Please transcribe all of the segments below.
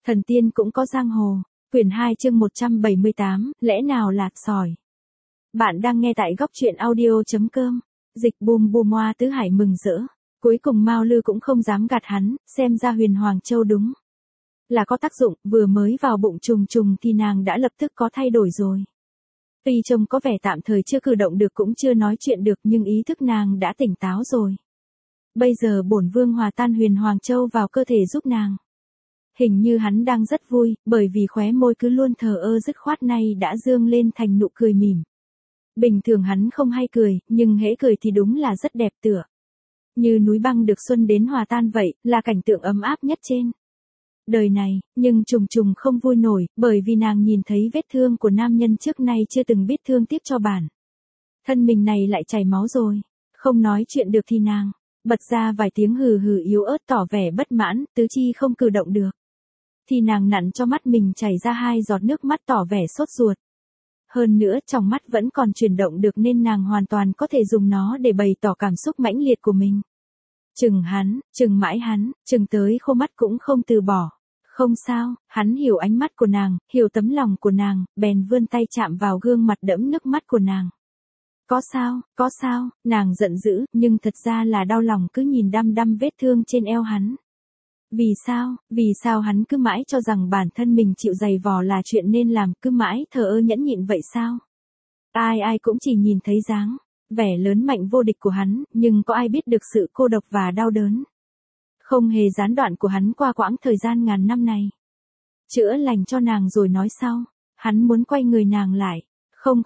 Thần tiên cũng có giang hồ. Quyển 2 chương 178, lẽ nào lạc sỏi. Bạn đang nghe tại góc truyện audio.com. Dịch bùm bùm Hoa Tứ Hải mừng rỡ. Cuối cùng Mao Lư cũng không dám gạt hắn, xem ra Huyền Hoàng Châu đúng là có tác dụng, vừa mới vào bụng trùng trùng thì nàng đã lập tức có thay đổi rồi. Tuy trông có vẻ tạm thời chưa cử động được cũng chưa nói chuyện được nhưng ý thức nàng đã tỉnh táo rồi. Bây giờ bổn vương hòa tan Huyền Hoàng Châu vào cơ thể giúp nàng. Hình như hắn đang rất vui, bởi vì khóe môi cứ luôn thờ ơ dứt khoát nay đã dương lên thành nụ cười mỉm. Bình thường hắn không hay cười, nhưng hễ cười thì đúng là rất đẹp tựa. Như núi băng được xuân đến hòa tan vậy, là cảnh tượng ấm áp nhất trên đời này, nhưng trùng trùng không vui nổi, bởi vì nàng nhìn thấy vết thương của nam nhân trước nay chưa từng biết thương tiếc cho bản. Thân mình này lại chảy máu rồi, không nói chuyện được thì nàng bật ra vài tiếng hừ hừ yếu ớt tỏ vẻ bất mãn, tứ chi không cử động được. Thì nàng nặn cho mắt mình chảy ra 2 giọt nước mắt tỏ vẻ sốt ruột. Hơn nữa trong mắt vẫn còn chuyển động được nên nàng hoàn toàn có thể dùng nó để bày tỏ cảm xúc mãnh liệt của mình. Chừng hắn, chừng mãi hắn, chừng tới khô mắt cũng không từ bỏ. Không sao, hắn hiểu ánh mắt của nàng, hiểu tấm lòng của nàng, bèn vươn tay chạm vào gương mặt đẫm nước mắt của nàng. Có sao, nàng giận dữ, nhưng thật ra là đau lòng cứ nhìn đăm đăm vết thương trên eo hắn. Vì sao hắn cứ mãi cho rằng bản thân mình chịu dày vò là chuyện nên làm, cứ mãi thờ ơ nhẫn nhịn vậy sao? Ai cũng chỉ nhìn thấy dáng vẻ lớn mạnh vô địch của hắn, nhưng có ai biết được sự cô độc và đau đớn không hề gián đoạn của hắn qua quãng thời gian ngàn năm này. Chữa lành cho nàng rồi nói sau. Hắn muốn quay người nàng lại. Không.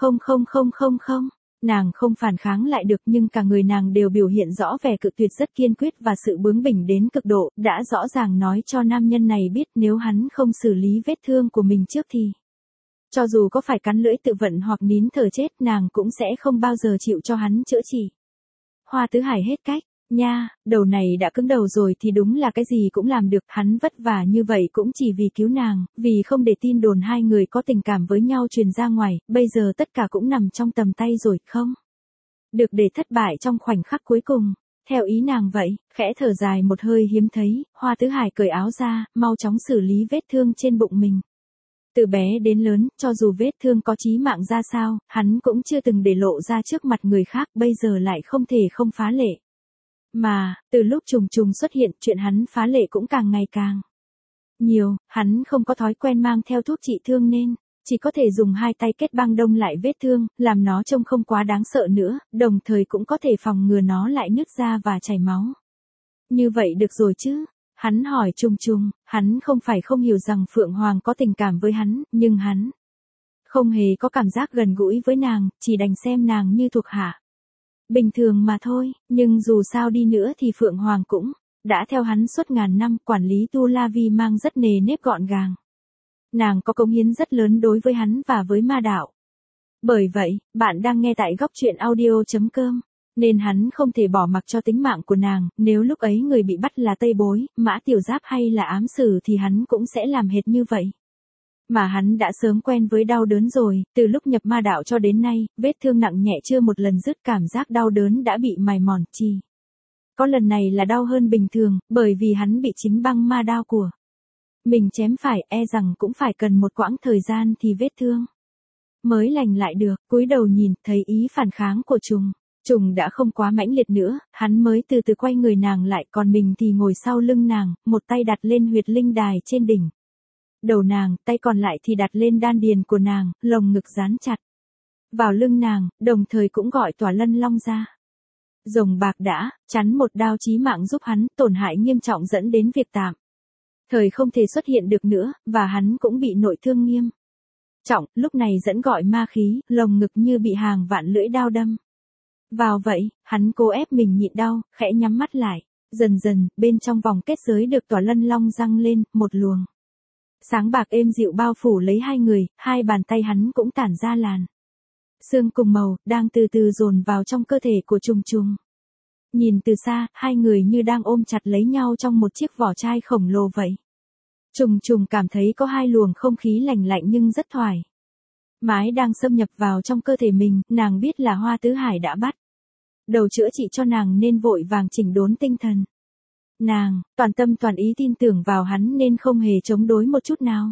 Nàng không phản kháng lại được nhưng cả người nàng đều biểu hiện rõ vẻ cự tuyệt rất kiên quyết và sự bướng bỉnh đến cực độ, đã rõ ràng nói cho nam nhân này biết nếu hắn không xử lý vết thương của mình trước thì cho dù có phải cắn lưỡi tự vận hoặc nín thở chết nàng cũng sẽ không bao giờ chịu cho hắn chữa trị. Hoa Tứ Hải hết cách, nha, đầu này đã cứng đầu rồi thì đúng là cái gì cũng làm được, hắn vất vả như vậy cũng chỉ vì cứu nàng, vì không để tin đồn hai người có tình cảm với nhau truyền ra ngoài, bây giờ tất cả cũng nằm trong tầm tay rồi, không được để thất bại trong khoảnh khắc cuối cùng. Theo ý nàng vậy, khẽ thở dài một hơi hiếm thấy, Hoa Tứ Hải cởi áo ra, mau chóng xử lý vết thương trên bụng mình. Từ bé đến lớn, cho dù vết thương có chí mạng ra sao, hắn cũng chưa từng để lộ ra trước mặt người khác, bây giờ lại không thể không phá lệ. Mà, từ lúc trùng trùng xuất hiện, chuyện hắn phá lệ cũng càng ngày càng nhiều, hắn không có thói quen mang theo thuốc trị thương nên chỉ có thể dùng 2 tay kết băng đông lại vết thương, làm nó trông không quá đáng sợ nữa, đồng thời cũng có thể phòng ngừa nó lại nứt ra và chảy máu. Như vậy được rồi chứ? Hắn hỏi trùng trùng, hắn không phải không hiểu rằng Phượng Hoàng có tình cảm với hắn, nhưng hắn không hề có cảm giác gần gũi với nàng, chỉ đành xem nàng như thuộc hạ bình thường mà thôi, nhưng dù sao đi nữa thì Phượng Hoàng cũng đã theo hắn suốt ngàn năm, quản lý Tu La Vi mang rất nề nếp gọn gàng. Nàng có cống hiến rất lớn đối với hắn và với ma đạo. Bởi vậy, bạn đang nghe tại góc truyện audio.com, nên hắn không thể bỏ mặc cho tính mạng của nàng, nếu lúc ấy người bị bắt là Tây Bối, Mã Tiểu Giáp hay là ám sử thì hắn cũng sẽ làm hệt như vậy. Mà hắn đã sớm quen với đau đớn rồi, từ lúc nhập ma đạo cho đến nay, vết thương nặng nhẹ chưa một lần dứt, cảm giác đau đớn đã bị mài mòn chi. Có lần này là đau hơn bình thường, bởi vì hắn bị chính băng ma đao của mình chém phải, rằng cũng phải cần một quãng thời gian thì vết thương mới lành lại được. Cúi đầu nhìn, thấy ý phản kháng của Trùng đã không quá mãnh liệt nữa, hắn mới từ từ quay người nàng lại, còn mình thì ngồi sau lưng nàng, một tay đặt lên huyệt linh đài trên đỉnh đầu nàng, tay còn lại thì đặt lên đan điền của nàng, lồng ngực dán chặt vào lưng nàng, đồng thời cũng gọi Tỏa Lân Long ra. Rồng bạc đã chắn một đao chí mạng giúp hắn, tổn hại nghiêm trọng dẫn đến việc tạm thời không thể xuất hiện được nữa, và hắn cũng bị nội thương nghiêm trọng, lúc này dẫn gọi ma khí, lồng ngực như bị hàng vạn lưỡi đao đâm vào vậy, hắn cố ép mình nhịn đau, khẽ nhắm mắt lại. Dần dần, bên trong vòng kết giới được Tỏa Lân Long răng lên, một luồng sáng bạc êm dịu bao phủ lấy hai người, 2 bàn tay hắn cũng tản ra làn sương cùng màu, đang từ từ dồn vào trong cơ thể của trùng trùng. Nhìn từ xa, 2 người như đang ôm chặt lấy nhau trong một chiếc vỏ chai khổng lồ vậy. Trùng trùng cảm thấy có 2 luồng không khí lạnh lạnh nhưng rất thoải mái đang xâm nhập vào trong cơ thể mình, nàng biết là Hoa Tứ Hải đã bắt đầu chữa trị cho nàng nên vội vàng chỉnh đốn tinh thần Nàng, toàn tâm toàn ý tin tưởng vào hắn nên không hề chống đối một chút nào.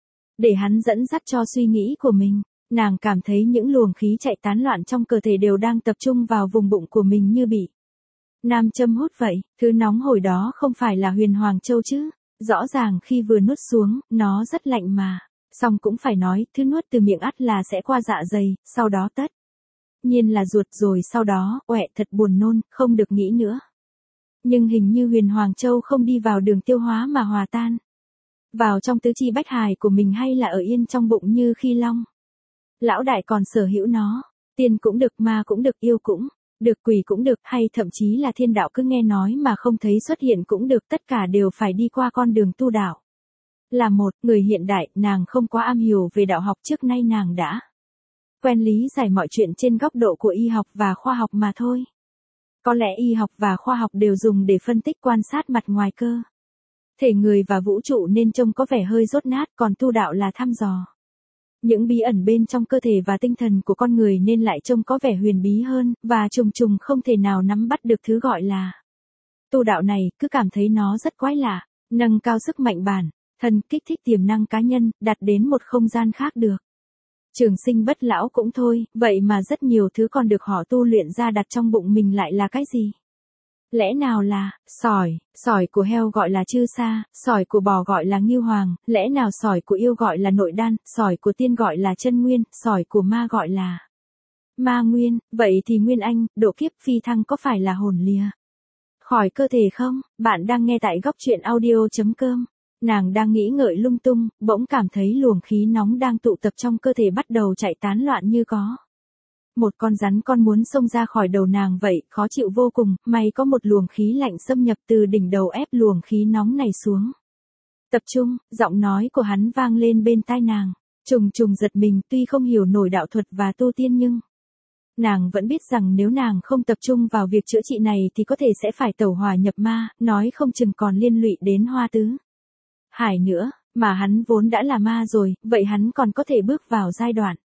Để hắn dẫn dắt cho suy nghĩ của mình, nàng cảm thấy những luồng khí chạy tán loạn trong cơ thể đều đang tập trung vào vùng bụng của mình như bị nam châm hút vậy. Thứ nóng hổi đó không phải là huyền hoàng châu chứ. Rõ ràng khi vừa nuốt xuống, nó rất lạnh mà. Xong cũng phải nói, thứ nuốt từ miệng ắt là sẽ qua dạ dày, sau đó tất nhiên là ruột rồi sau đó, uệ thật buồn nôn, không được nghĩ nữa. Nhưng hình như huyền hoàng châu không đi vào đường tiêu hóa mà hòa tan vào trong tứ chi bách hài của mình hay là ở yên trong bụng như khi long lão đại còn sở hữu nó. Tiên cũng được, ma cũng được, yêu cũng được, quỷ cũng được, hay thậm chí là thiên đạo cứ nghe nói mà không thấy xuất hiện cũng được, tất cả đều phải đi qua con đường tu đạo. Là một người hiện đại, nàng không quá am hiểu về đạo học, trước nay nàng đã quen lý giải mọi chuyện trên góc độ của y học và khoa học mà thôi. Có lẽ y học và khoa học đều dùng để phân tích quan sát mặt ngoài cơ thể người và vũ trụ nên trông có vẻ hơi dốt nát, còn tu đạo là thăm dò những bí ẩn bên trong cơ thể và tinh thần của con người nên lại trông có vẻ huyền bí hơn, và trùng trùng không thể nào nắm bắt được thứ gọi là tu đạo này, cứ cảm thấy nó rất quái lạ, nâng cao sức mạnh bản thân, kích thích tiềm năng cá nhân, đặt đến một không gian khác được. Trường sinh bất lão cũng thôi, vậy mà rất nhiều thứ còn được họ tu luyện ra đặt trong bụng mình lại là cái gì? Lẽ nào là sỏi của heo gọi là chư sa, sỏi của bò gọi là ngưu hoàng, lẽ nào sỏi của yêu gọi là nội đan, sỏi của tiên gọi là chân nguyên, sỏi của ma gọi là ma nguyên, vậy thì Nguyên Anh, độ kiếp phi thăng có phải là hồn lìa khỏi cơ thể không? Bạn đang nghe tại góc truyện audio.com. Nàng đang nghĩ ngợi lung tung, bỗng cảm thấy luồng khí nóng đang tụ tập trong cơ thể bắt đầu chạy tán loạn như có một con rắn con muốn xông ra khỏi đầu nàng vậy, khó chịu vô cùng, may có một luồng khí lạnh xâm nhập từ đỉnh đầu ép luồng khí nóng này xuống. Tập trung, giọng nói của hắn vang lên bên tai nàng. Trùng trùng giật mình, tuy không hiểu nổi đạo thuật và tu tiên nhưng nàng vẫn biết rằng nếu nàng không tập trung vào việc chữa trị này thì có thể sẽ phải tẩu hỏa nhập ma, nói không chừng còn liên lụy đến Hoa Tứ Hải nữa, mà hắn vốn đã là ma rồi, vậy hắn còn có thể bước vào giai đoạn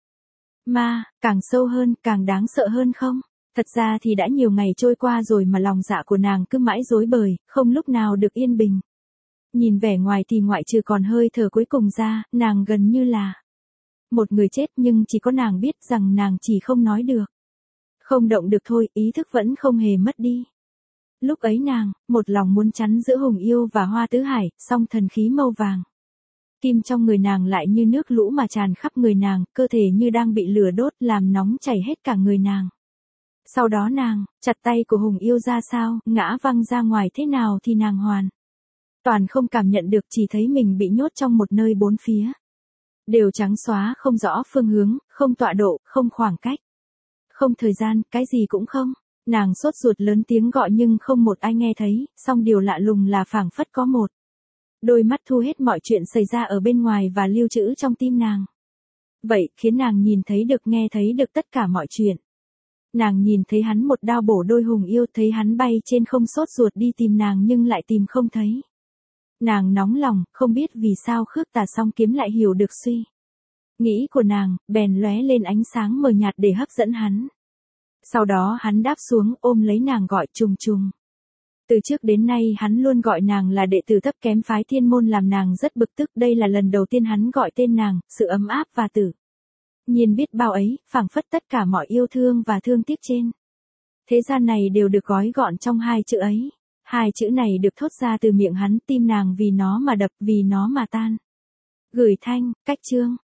ma, càng sâu hơn, càng đáng sợ hơn không? Thật ra thì đã nhiều ngày trôi qua rồi mà lòng dạ của nàng cứ mãi rối bời, không lúc nào được yên bình. Nhìn vẻ ngoài thì ngoại trừ còn hơi thở cuối cùng ra, nàng gần như là một người chết, nhưng chỉ có nàng biết rằng nàng chỉ không nói được, không động được thôi, ý thức vẫn không hề mất đi. Lúc ấy nàng, một lòng muốn chắn giữa Hùng Yêu và Hoa Tứ Hải, song thần khí màu vàng kim trong người nàng lại như nước lũ mà tràn khắp người nàng, cơ thể như đang bị lửa đốt làm nóng chảy hết cả người nàng. Sau đó nàng, chặt tay của Hùng Yêu ra sao, ngã văng ra ngoài thế nào thì nàng hoàn toàn không cảm nhận được, chỉ thấy mình bị nhốt trong một nơi bốn phía đều trắng xóa, không rõ phương hướng, không tọa độ, không khoảng cách, không thời gian, cái gì cũng không. Nàng sốt ruột lớn tiếng gọi nhưng không một ai nghe thấy, song điều lạ lùng là phảng phất có một đôi mắt thu hết mọi chuyện xảy ra ở bên ngoài và lưu trữ trong tim nàng. Vậy, khiến nàng nhìn thấy được, nghe thấy được tất cả mọi chuyện. Nàng nhìn thấy hắn một đao bổ đôi Hùng Yêu, thấy hắn bay trên không sốt ruột đi tìm nàng nhưng lại tìm không thấy. Nàng nóng lòng, không biết vì sao Khước Tà Song Kiếm lại hiểu được suy nghĩ của nàng, bèn lóe lên ánh sáng mờ nhạt để hấp dẫn hắn. Sau đó hắn đáp xuống, ôm lấy nàng gọi trùng trùng. Từ trước đến nay hắn luôn gọi nàng là đệ tử thấp kém phái Thiên Môn, làm nàng rất bực tức, đây là lần đầu tiên hắn gọi tên nàng, sự ấm áp và tự nhiên biết bao ấy, phảng phất tất cả mọi yêu thương và thương tiếc trên thế gian này đều được gói gọn trong hai chữ ấy. Hai chữ này được thốt ra từ miệng hắn, tim nàng vì nó mà đập, vì nó mà tan. Gửi thanh, cách chương.